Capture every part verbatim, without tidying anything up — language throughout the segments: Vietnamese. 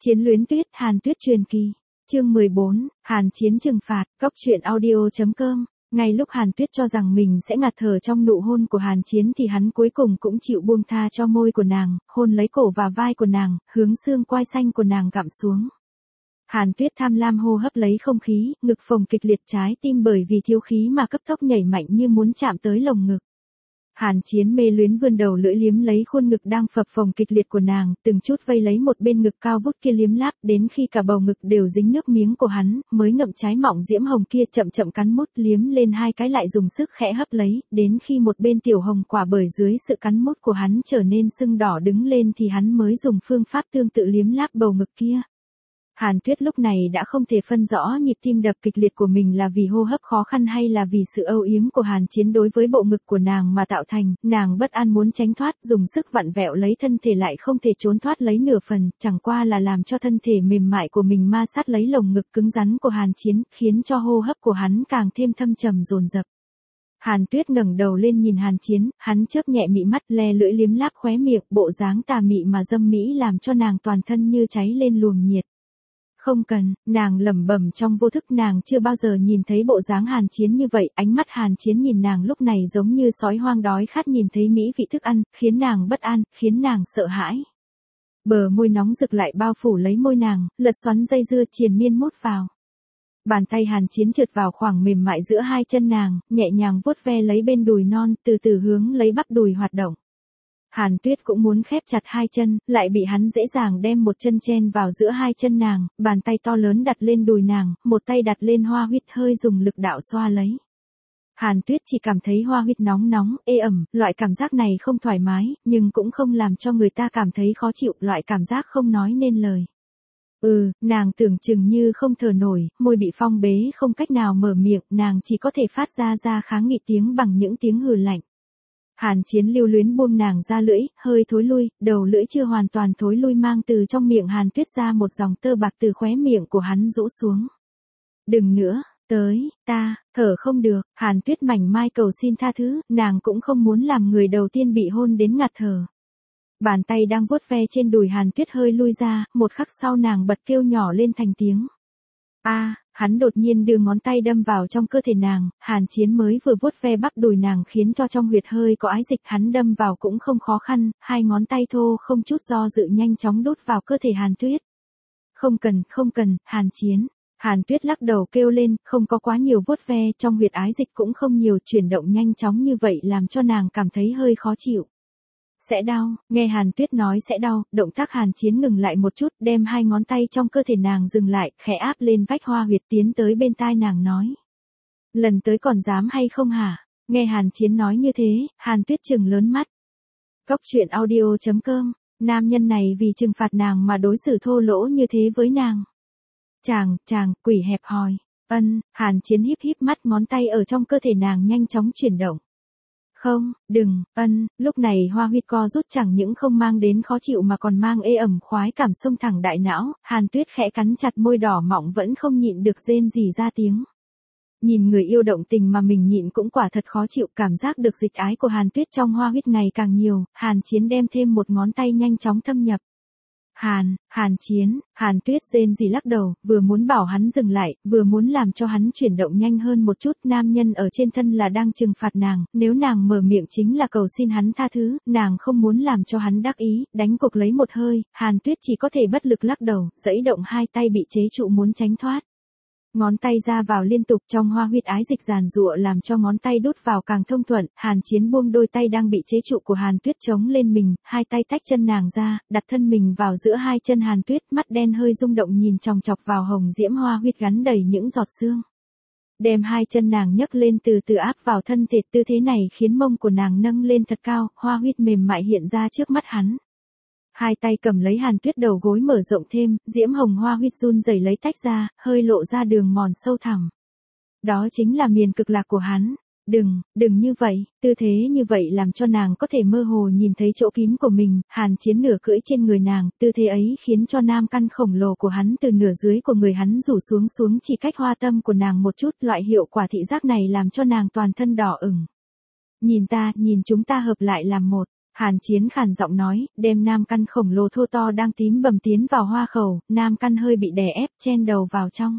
Chiến luyến tuyết, Hàn Tuyết truyền kỳ. Chương mười bốn, Hàn Chiến trừng phạt, góc truyện audio.com. Ngay lúc Hàn Tuyết cho rằng mình sẽ ngạt thở trong nụ hôn của Hàn Chiến thì hắn cuối cùng cũng chịu buông tha cho môi của nàng, hôn lấy cổ và vai của nàng, hướng xương quai xanh của nàng gặm xuống. Hàn Tuyết tham lam hô hấp lấy không khí, ngực phồng kịch liệt, trái tim bởi vì thiếu khí mà cấp tốc nhảy mạnh như muốn chạm tới lồng ngực. Hàn Chiến mê luyến vươn đầu lưỡi liếm lấy khuôn ngực đang phập phồng kịch liệt của nàng, từng chút vây lấy một bên ngực cao vút kia liếm láp, đến khi cả bầu ngực đều dính nước miếng của hắn, mới ngậm trái mọng diễm hồng kia chậm chậm cắn mút liếm lên hai cái, lại dùng sức khẽ hấp lấy, đến khi một bên tiểu hồng quả bởi dưới sự cắn mút của hắn trở nên sưng đỏ đứng lên thì hắn mới dùng phương pháp tương tự liếm láp bầu ngực kia. Hàn Tuyết lúc này đã không thể phân rõ nhịp tim đập kịch liệt của mình là vì hô hấp khó khăn hay là vì sự âu yếm của Hàn Chiến đối với bộ ngực của nàng mà tạo thành, nàng bất an muốn tránh thoát, dùng sức vặn vẹo lấy thân thể lại không thể trốn thoát lấy nửa phần, chẳng qua là làm cho thân thể mềm mại của mình ma sát lấy lồng ngực cứng rắn của Hàn Chiến, khiến cho hô hấp của hắn càng thêm thâm trầm dồn dập. Hàn Tuyết ngẩng đầu lên nhìn Hàn Chiến, hắn chớp nhẹ mị mắt, le lưỡi liếm láp khóe miệng, bộ dáng tà mị mà dâm mỹ làm cho nàng toàn thân như cháy lên luồng nhiệt. Không cần, nàng lẩm bẩm trong vô thức, nàng chưa bao giờ nhìn thấy bộ dáng Hàn Chiến như vậy, ánh mắt Hàn Chiến nhìn nàng lúc này giống như sói hoang đói khát nhìn thấy mỹ vị thức ăn, khiến nàng bất an, khiến nàng sợ hãi. Bờ môi nóng rực lại bao phủ lấy môi nàng, lật xoắn dây dưa triền miên mút vào. Bàn tay Hàn Chiến trượt vào khoảng mềm mại giữa hai chân nàng, nhẹ nhàng vuốt ve lấy bên đùi non, từ từ hướng lấy bắp đùi hoạt động. Hàn Tuyết cũng muốn khép chặt hai chân, lại bị hắn dễ dàng đem một chân chen vào giữa hai chân nàng, bàn tay to lớn đặt lên đùi nàng, một tay đặt lên hoa huyết hơi dùng lực đạo xoa lấy. Hàn Tuyết chỉ cảm thấy hoa huyết nóng nóng, ê ẩm, loại cảm giác này không thoải mái, nhưng cũng không làm cho người ta cảm thấy khó chịu, loại cảm giác không nói nên lời. Ừ, nàng tưởng chừng như không thở nổi, môi bị phong bế không cách nào mở miệng, nàng chỉ có thể phát ra ra kháng nghị tiếng bằng những tiếng hừ lạnh. Hàn Chiến lưu luyến buông nàng ra lưỡi, hơi thối lui, đầu lưỡi chưa hoàn toàn thối lui mang từ trong miệng Hàn Tuyết ra một dòng tơ bạc từ khóe miệng của hắn rũ xuống. Đừng nữa, tới, ta, thở không được, Hàn Tuyết mảnh mai cầu xin tha thứ, nàng cũng không muốn làm người đầu tiên bị hôn đến ngạt thở. Bàn tay đang vuốt ve trên đùi Hàn Tuyết hơi lui ra, một khắc sau nàng bật kêu nhỏ lên thành tiếng. A, à, hắn đột nhiên đưa ngón tay đâm vào trong cơ thể nàng, Hàn Chiến mới vừa vuốt ve bắp đùi nàng khiến cho trong huyệt hơi có ái dịch, hắn đâm vào cũng không khó khăn, hai ngón tay thô không chút do dự nhanh chóng đút vào cơ thể Hàn Tuyết. Không cần, không cần, Hàn Chiến. Hàn Tuyết lắc đầu kêu lên, không có quá nhiều vuốt ve, trong huyệt ái dịch cũng không nhiều, chuyển động nhanh chóng như vậy làm cho nàng cảm thấy hơi khó chịu. Sẽ đau, nghe Hàn Tuyết nói sẽ đau, động tác Hàn Chiến ngừng lại một chút, đem hai ngón tay trong cơ thể nàng dừng lại, khẽ áp lên vách hoa huyệt tiến tới bên tai nàng nói. Lần tới còn dám hay không hả? Nghe Hàn Chiến nói như thế, Hàn Tuyết trừng lớn mắt. Góc truyện audio.com, nam nhân này vì trừng phạt nàng mà đối xử thô lỗ như thế với nàng. Chàng, chàng, quỷ hẹp hòi, ân, Hàn Chiến híp híp mắt, ngón tay ở trong cơ thể nàng nhanh chóng chuyển động. Không, đừng, ân, lúc này hoa huyết co rút chẳng những không mang đến khó chịu mà còn mang ê ẩm khoái cảm xông thẳng đại não, Hàn Tuyết khẽ cắn chặt môi đỏ mọng vẫn không nhịn được rên rỉ ra tiếng. Nhìn người yêu động tình mà mình nhịn cũng quả thật khó chịu, cảm giác được dịch ái của Hàn Tuyết trong hoa huyết ngày càng nhiều, Hàn Chiến đem thêm một ngón tay nhanh chóng thâm nhập. Hàn, Hàn Chiến, Hàn Tuyết rên rỉ lắc đầu, vừa muốn bảo hắn dừng lại, vừa muốn làm cho hắn chuyển động nhanh hơn một chút, nam nhân ở trên thân là đang trừng phạt nàng, nếu nàng mở miệng chính là cầu xin hắn tha thứ, nàng không muốn làm cho hắn đắc ý, đánh cuộc lấy một hơi, Hàn Tuyết chỉ có thể bất lực lắc đầu, giãy động hai tay bị chế trụ muốn tránh thoát. Ngón tay ra vào liên tục trong hoa huyết ái dịch giàn giụa làm cho ngón tay đút vào càng thông thuận, Hàn Chiến buông đôi tay đang bị chế trụ của Hàn Tuyết chống lên mình, hai tay tách chân nàng ra, đặt thân mình vào giữa hai chân Hàn Tuyết, mắt đen hơi rung động nhìn chòng chọc vào hồng diễm hoa huyết gắn đầy những giọt sương. Đem hai chân nàng nhấc lên từ từ áp vào thân thể, tư thế này khiến mông của nàng nâng lên thật cao, hoa huyết mềm mại hiện ra trước mắt hắn. Hai tay cầm lấy Hàn Tuyết đầu gối mở rộng thêm, diễm hồng hoa huyết run rẩy lấy tách ra, hơi lộ ra đường mòn sâu thẳm. Đó chính là miền cực lạc của hắn. Đừng, đừng như vậy, tư thế như vậy làm cho nàng có thể mơ hồ nhìn thấy chỗ kín của mình, Hàn Chiến nửa cưỡi trên người nàng, tư thế ấy khiến cho nam căn khổng lồ của hắn từ nửa dưới của người hắn rủ xuống xuống chỉ cách hoa tâm của nàng một chút, loại hiệu quả thị giác này làm cho nàng toàn thân đỏ ửng. Nhìn ta, nhìn chúng ta hợp lại làm một. Hàn Chiến khàn giọng nói, đem nam căn khổng lồ thô to đang tím bầm tiến vào hoa khẩu, nam căn hơi bị đè ép chen đầu vào trong.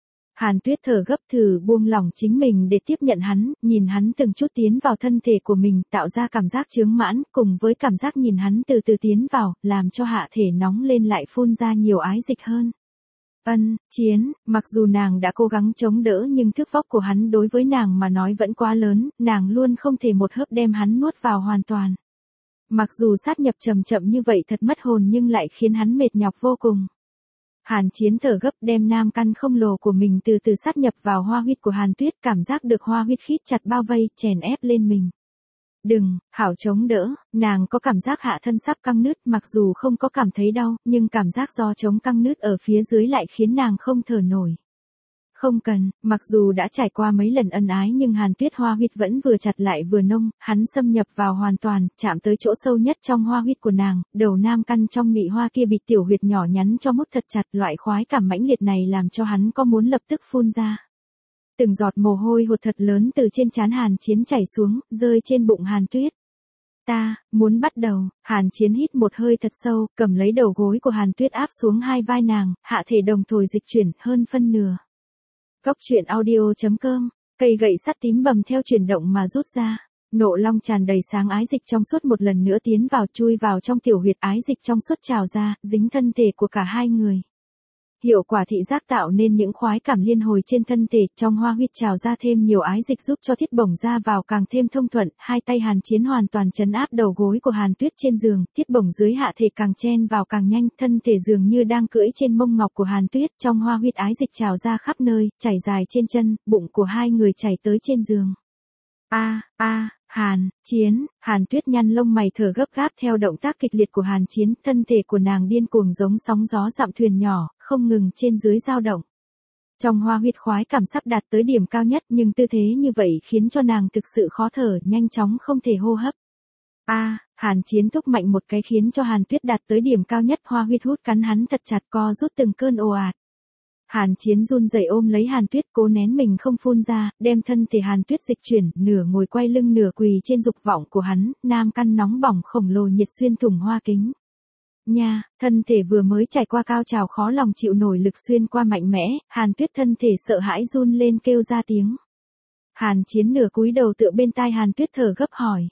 Hàn Tuyết thở gấp thử buông lỏng chính mình để tiếp nhận hắn, nhìn hắn từng chút tiến vào thân thể của mình, tạo ra cảm giác chướng mãn, cùng với cảm giác nhìn hắn từ từ tiến vào, làm cho hạ thể nóng lên lại phun ra nhiều ái dịch hơn. Ân, Chiến, mặc dù nàng đã cố gắng chống đỡ nhưng thước vóc của hắn đối với nàng mà nói vẫn quá lớn, nàng luôn không thể một hớp đem hắn nuốt vào hoàn toàn. Mặc dù sát nhập chậm chậm như vậy thật mất hồn nhưng lại khiến hắn mệt nhọc vô cùng. Hàn Chiến thở gấp đem nam căn không lồ của mình từ từ sát nhập vào hoa huyết của Hàn Tuyết, cảm giác được hoa huyết khít chặt bao vây, chèn ép lên mình. Đừng, hảo chống đỡ, nàng có cảm giác hạ thân sắp căng nứt, mặc dù không có cảm thấy đau, nhưng cảm giác do chống căng nứt ở phía dưới lại khiến nàng không thở nổi. Không cần, mặc dù đã trải qua mấy lần ân ái nhưng Hàn Tuyết hoa huyết vẫn vừa chặt lại vừa nông, hắn xâm nhập vào hoàn toàn, chạm tới chỗ sâu nhất trong hoa huyết của nàng, đầu nam căn trong mị hoa kia bị tiểu huyệt nhỏ nhắn cho mút thật chặt, loại khoái cảm mãnh liệt này làm cho hắn có muốn lập tức phun ra. Từng giọt mồ hôi hột thật lớn từ trên trán Hàn Chiến chảy xuống, rơi trên bụng Hàn Tuyết. Ta, muốn bắt đầu, Hàn Chiến hít một hơi thật sâu, cầm lấy đầu gối của Hàn Tuyết áp xuống hai vai nàng, hạ thể đồng thời dịch chuyển hơn phân nửa. Góc truyện audio chấm com, cây gậy sắt tím bầm theo chuyển động mà rút ra. Nộ long tràn đầy sáng ái dịch trong suốt một lần nữa tiến vào chui vào trong tiểu huyệt, ái dịch trong suốt trào ra, dính thân thể của cả hai người. Hiệu quả thị giác tạo nên những khoái cảm liên hồi trên thân thể, trong hoa huyết trào ra thêm nhiều ái dịch giúp cho thiết bổng ra vào càng thêm thông thuận, hai tay Hàn Chiến hoàn toàn trấn áp đầu gối của Hàn Tuyết trên giường, thiết bổng dưới hạ thể càng chen vào càng nhanh, thân thể dường như đang cưỡi trên mông ngọc của Hàn Tuyết, trong hoa huyết ái dịch trào ra khắp nơi, chảy dài trên chân, bụng của hai người chảy tới trên giường. A, a, Hàn, Chiến, Hàn Tuyết nhăn lông mày thở gấp gáp theo động tác kịch liệt của Hàn Chiến, thân thể của nàng điên cuồng giống sóng gió dặm thuyền nhỏ, không ngừng trên dưới dao động. Trong hoa huyết khoái cảm sắp đạt tới điểm cao nhất nhưng tư thế như vậy khiến cho nàng thực sự khó thở, nhanh chóng không thể hô hấp. A, Hàn Chiến thúc mạnh một cái khiến cho Hàn Tuyết đạt tới điểm cao nhất, hoa huyết hút cắn hắn thật chặt, co rút từng cơn ồ ạt. Hàn Chiến run rẩy ôm lấy Hàn Tuyết, cố nén mình không phun ra, đem thân thể Hàn Tuyết dịch chuyển, nửa ngồi quay lưng nửa quỳ trên dục vọng của hắn, nam căn nóng bỏng khổng lồ nhiệt xuyên thủng hoa kính. Nha, thân thể vừa mới trải qua cao trào khó lòng chịu nổi lực xuyên qua mạnh mẽ, Hàn Tuyết thân thể sợ hãi run lên kêu ra tiếng. Hàn Chiến nửa cúi đầu tựa bên tai Hàn Tuyết thở gấp hỏi.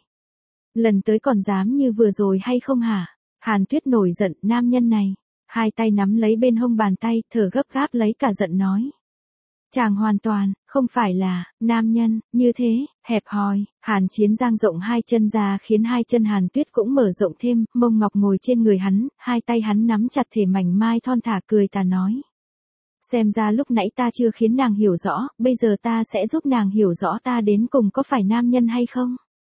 Lần tới còn dám như vừa rồi hay không hả? Hàn Tuyết nổi giận, nam nhân này. Hai tay nắm lấy bên hông bàn tay, thở gấp gáp lấy cả giận nói. Chàng hoàn toàn, không phải là, nam nhân, như thế, hẹp hòi. Hàn Chiến giang rộng hai chân ra khiến hai chân Hàn Tuyết cũng mở rộng thêm, mông ngọc ngồi trên người hắn, hai tay hắn nắm chặt thể mảnh mai thon thả cười tà nói. Xem ra lúc nãy ta chưa khiến nàng hiểu rõ, bây giờ ta sẽ giúp nàng hiểu rõ ta đến cùng có phải nam nhân hay không.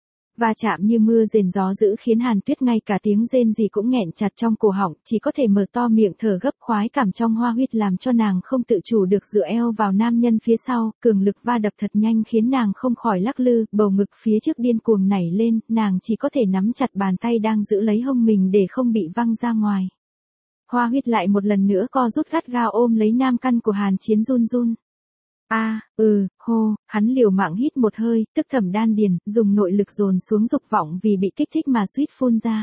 Va chạm như mưa rền gió dữ khiến Hàn Tuyết ngay cả tiếng rên gì cũng nghẹn chặt trong cổ họng, chỉ có thể mở to miệng thở gấp, khoái cảm trong hoa huyết làm cho nàng không tự chủ được dựa eo vào nam nhân phía sau, cường lực va đập thật nhanh khiến nàng không khỏi lắc lư, bầu ngực phía trước điên cuồng nảy lên, nàng chỉ có thể nắm chặt bàn tay đang giữ lấy hông mình để không bị văng ra ngoài. Hoa huyết lại một lần nữa co rút gắt gao ôm lấy nam căn của Hàn Chiến run run. A, à, ừ, hô, hắn liều mạng hít một hơi, tức thẩm đan điền, dùng nội lực dồn xuống dục vọng vì bị kích thích mà suýt phun ra.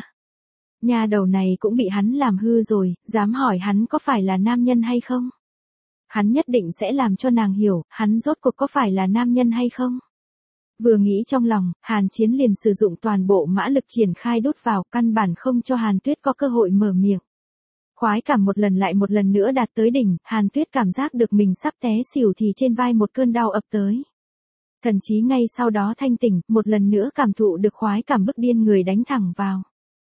Nhà đầu này cũng bị hắn làm hư rồi, dám hỏi hắn có phải là nam nhân hay không? Hắn nhất định sẽ làm cho nàng hiểu, hắn rốt cuộc có phải là nam nhân hay không? Vừa nghĩ trong lòng, Hàn Chiến liền sử dụng toàn bộ mã lực triển khai đút vào, căn bản không cho Hàn Tuyết có cơ hội mở miệng. Khoái cảm một lần lại một lần nữa đạt tới đỉnh, Hàn Tuyết cảm giác được mình sắp té xỉu thì trên vai một cơn đau ập tới. Thần chí ngay sau đó thanh tỉnh, một lần nữa cảm thụ được khoái cảm bức điên người đánh thẳng vào.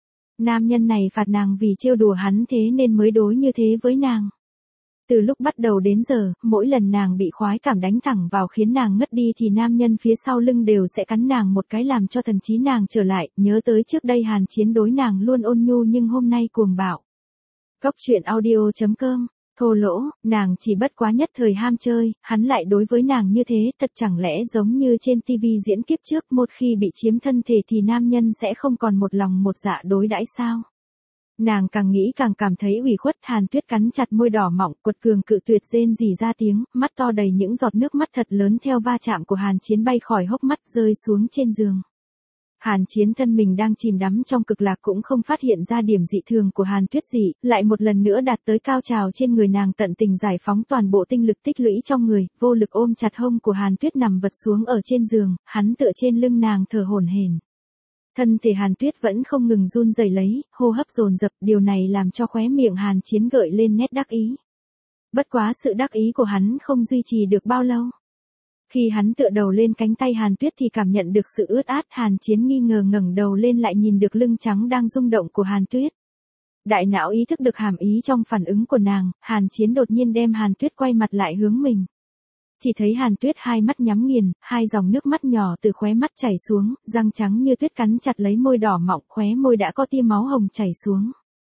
Nam nhân này phạt nàng vì trêu đùa hắn thế nên mới đối như thế với nàng. Từ lúc bắt đầu đến giờ, mỗi lần nàng bị khoái cảm đánh thẳng vào khiến nàng ngất đi thì nam nhân phía sau lưng đều sẽ cắn nàng một cái làm cho thần trí nàng trở lại, nhớ tới trước đây Hàn Chiến đối nàng luôn ôn nhu nhưng hôm nay cuồng bạo. Góc truyện audio chấm com, thô lỗ, nàng chỉ bất quá nhất thời ham chơi, hắn lại đối với nàng như thế, thật chẳng lẽ giống như trên tivi diễn kiếp trước, một khi bị chiếm thân thể thì nam nhân sẽ không còn một lòng một dạ đối đãi sao? Nàng càng nghĩ càng cảm thấy ủy khuất, Hàn Tuyết cắn chặt môi đỏ mọng, quật cường cự tuyệt rên rỉ ra tiếng, mắt to đầy những giọt nước mắt thật lớn theo va chạm của Hàn Chiến bay khỏi hốc mắt rơi xuống trên giường. Hàn Chiến thân mình đang chìm đắm trong cực lạc cũng không phát hiện ra điểm dị thường của Hàn Tuyết dị, lại một lần nữa đạt tới cao trào trên người nàng, tận tình giải phóng toàn bộ tinh lực tích lũy trong người, vô lực ôm chặt hông của Hàn Tuyết nằm vật xuống ở trên giường, hắn tựa trên lưng nàng thở hổn hển. Thân thể Hàn Tuyết vẫn không ngừng run rẩy lấy, hô hấp dồn dập, điều này làm cho khóe miệng Hàn Chiến gợi lên nét đắc ý. Bất quá sự đắc ý của hắn không duy trì được bao lâu. Khi hắn tựa đầu lên cánh tay Hàn Tuyết thì cảm nhận được sự ướt át, Hàn Chiến nghi ngờ ngẩng đầu lên lại nhìn được lưng trắng đang rung động của Hàn Tuyết. Đại não ý thức được hàm ý trong phản ứng của nàng, Hàn Chiến đột nhiên đem Hàn Tuyết quay mặt lại hướng mình. Chỉ thấy Hàn Tuyết hai mắt nhắm nghiền, hai dòng nước mắt nhỏ từ khóe mắt chảy xuống, răng trắng như tuyết cắn chặt lấy môi đỏ mọng, khóe môi đã có tia máu hồng chảy xuống.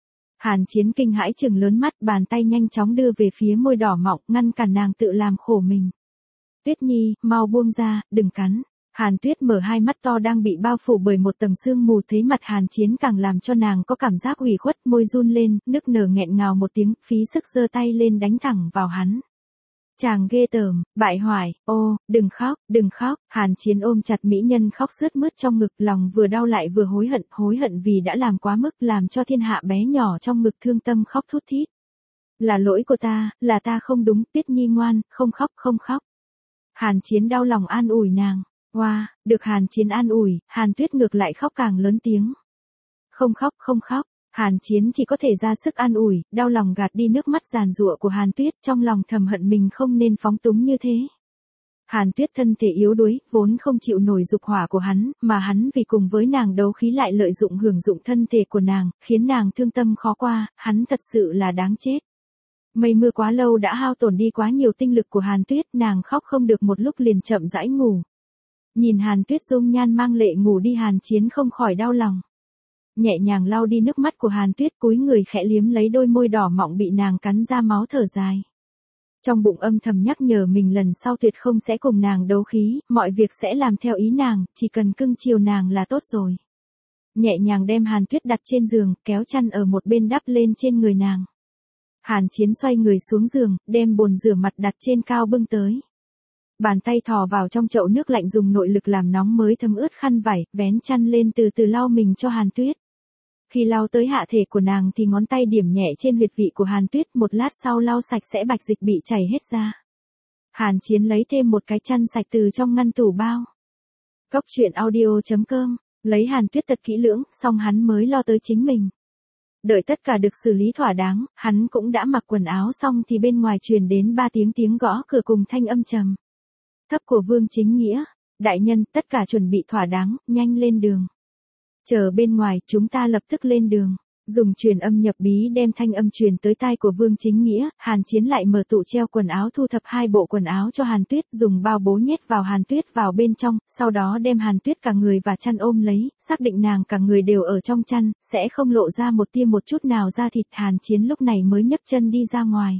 Hàn Chiến kinh hãi trừng lớn mắt, bàn tay nhanh chóng đưa về phía môi đỏ mọng, ngăn cản nàng tự làm khổ mình. Tuyết Nhi, mau buông ra, đừng cắn. Hàn Tuyết mở hai mắt to đang bị bao phủ bởi một tầng sương mù, thấy mặt Hàn Chiến càng làm cho nàng có cảm giác ủy khuất, môi run lên, nức nở nghẹn ngào một tiếng, phí sức giơ tay lên đánh thẳng vào hắn. Chàng ghê tởm, bại hoại, ô, đừng khóc, đừng khóc. Hàn Chiến ôm chặt mỹ nhân khóc sướt mướt trong ngực, lòng vừa đau lại vừa hối hận, hối hận vì đã làm quá mức, làm cho thiên hạ bé nhỏ trong ngực thương tâm khóc thút thít. Là lỗi của ta, là ta không đúng, Tuyết Nhi ngoan, không khóc, không khóc. Hàn Chiến đau lòng an ủi nàng. Wow, được Hàn Chiến an ủi, Hàn Tuyết ngược lại khóc càng lớn tiếng. Không khóc, không khóc. Hàn Chiến chỉ có thể ra sức an ủi, đau lòng gạt đi nước mắt giàn giụa của Hàn Tuyết, trong lòng thầm hận mình không nên phóng túng như thế. Hàn Tuyết thân thể yếu đuối, vốn không chịu nổi dục hỏa của hắn, mà hắn vì cùng với nàng đấu khí lại lợi dụng hưởng dụng thân thể của nàng, khiến nàng thương tâm khó qua, hắn thật sự là đáng chết. Mây mưa quá lâu đã hao tổn đi quá nhiều tinh lực của Hàn Tuyết, nàng khóc không được một lúc liền chậm rãi ngủ. Nhìn Hàn Tuyết dung nhan mang lệ ngủ đi, Hàn Chiến không khỏi đau lòng. Nhẹ nhàng lau đi nước mắt của Hàn Tuyết, cúi người khẽ liếm lấy đôi môi đỏ mọng bị nàng cắn ra máu, thở dài. Trong bụng âm thầm nhắc nhở mình lần sau tuyệt không sẽ cùng nàng đấu khí, mọi việc sẽ làm theo ý nàng, chỉ cần cưng chiều nàng là tốt rồi. Nhẹ nhàng đem Hàn Tuyết đặt trên giường, kéo chăn ở một bên đắp lên trên người nàng. Hàn Chiến xoay người xuống giường, đem bồn rửa mặt đặt trên cao bưng tới. Bàn tay thò vào trong chậu nước lạnh dùng nội lực làm nóng mới thấm ướt khăn vải, vén chăn lên từ từ lau mình cho Hàn Tuyết. Khi lau tới hạ thể của nàng thì ngón tay điểm nhẹ trên huyệt vị của Hàn Tuyết, một lát sau lau sạch sẽ bạch dịch bị chảy hết ra. Hàn Chiến lấy thêm một cái chăn sạch từ trong ngăn tủ bao. Cốc truyện audio chấm com, lấy Hàn Tuyết thật kỹ lưỡng, xong hắn mới lo tới chính mình. Đợi tất cả được xử lý thỏa đáng, hắn cũng đã mặc quần áo xong thì bên ngoài truyền đến ba tiếng tiếng gõ cửa cùng thanh âm trầm thấp của Vương Chính Nghĩa. Đại nhân, tất cả chuẩn bị thỏa đáng, nhanh lên đường. Chờ bên ngoài, chúng ta lập tức lên đường. Dùng truyền âm nhập bí đem thanh âm truyền tới tai của Vương Chính Nghĩa, Hàn Chiến lại mở tủ treo quần áo thu thập hai bộ quần áo cho Hàn Tuyết, dùng bao bố nhét vào Hàn Tuyết vào bên trong, sau đó đem Hàn Tuyết cả người và chăn ôm lấy, xác định nàng cả người đều ở trong chăn, sẽ không lộ ra một tia một chút nào da thịt. Hàn Chiến lúc này mới nhấc chân đi ra ngoài.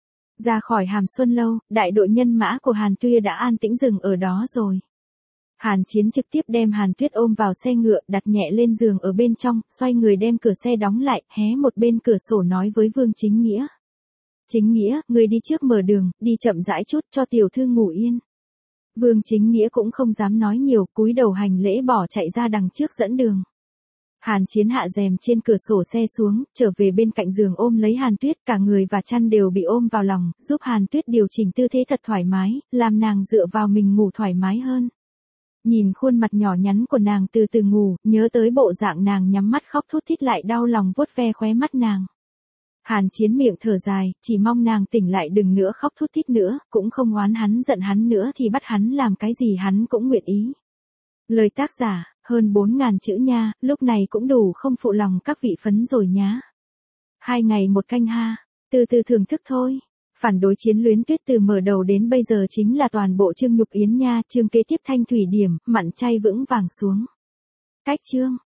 Ra khỏi Hàm Xuân Lâu, đại đội nhân mã của Hàn Tuyết đã an tĩnh dừng ở đó rồi. Hàn Chiến trực tiếp đem Hàn Tuyết ôm vào xe ngựa, đặt nhẹ lên giường ở bên trong, xoay người đem cửa xe đóng lại, hé một bên cửa sổ nói với Vương Chính Nghĩa. Chính Nghĩa, người đi trước mở đường, đi chậm rãi chút cho tiểu thư ngủ yên. Vương Chính Nghĩa cũng không dám nói nhiều, cúi đầu hành lễ bỏ chạy ra đằng trước dẫn đường. Hàn Chiến hạ rèm trên cửa sổ xe xuống, trở về bên cạnh giường ôm lấy Hàn Tuyết, cả người và chăn đều bị ôm vào lòng, giúp Hàn Tuyết điều chỉnh tư thế thật thoải mái, làm nàng dựa vào mình ngủ thoải mái hơn. Nhìn khuôn mặt nhỏ nhắn của nàng từ từ ngủ, nhớ tới bộ dạng nàng nhắm mắt khóc thút thít lại đau lòng vuốt ve khóe mắt nàng. Hàn Chiến miệng thở dài, chỉ mong nàng tỉnh lại đừng nữa khóc thút thít nữa, cũng không oán hắn giận hắn nữa thì bắt hắn làm cái gì hắn cũng nguyện ý. Lời tác giả, hơn bốn ngàn chữ nha, lúc này cũng đủ không phụ lòng các vị phấn rồi nhá. Hai ngày một canh ha, từ từ thưởng thức thôi. Phản đối chiến Luyến Tuyết từ mở đầu đến bây giờ chính là toàn bộ chương Nhục Yến nha, chương kế tiếp Thanh Thủy Điểm, mặn chay vững vàng xuống. Cách chương